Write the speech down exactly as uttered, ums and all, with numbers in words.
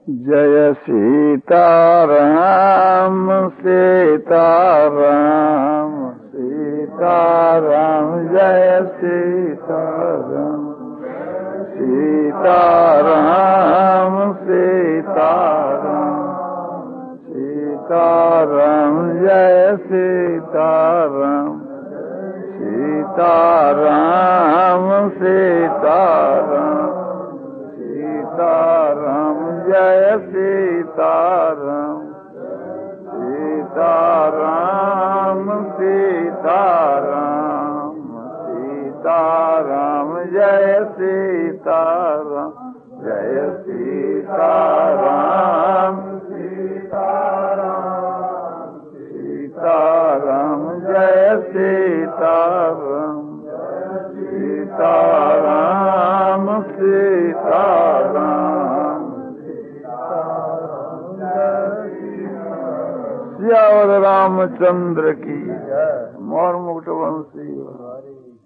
जय सीताराम सीताराम सीताराम जय सीताराम सीताराम सीताराम सीताराम जय सीताराम सीताराम सीताराम सीताराम जय सीताराम सीताराम सीताराम सीताराम जय सीताराम जय सीताराम सीताराम सीताराम जय सीताराम सीताराम सीताराम सियावर रामचंद्र की मोर मुकुट वंशी।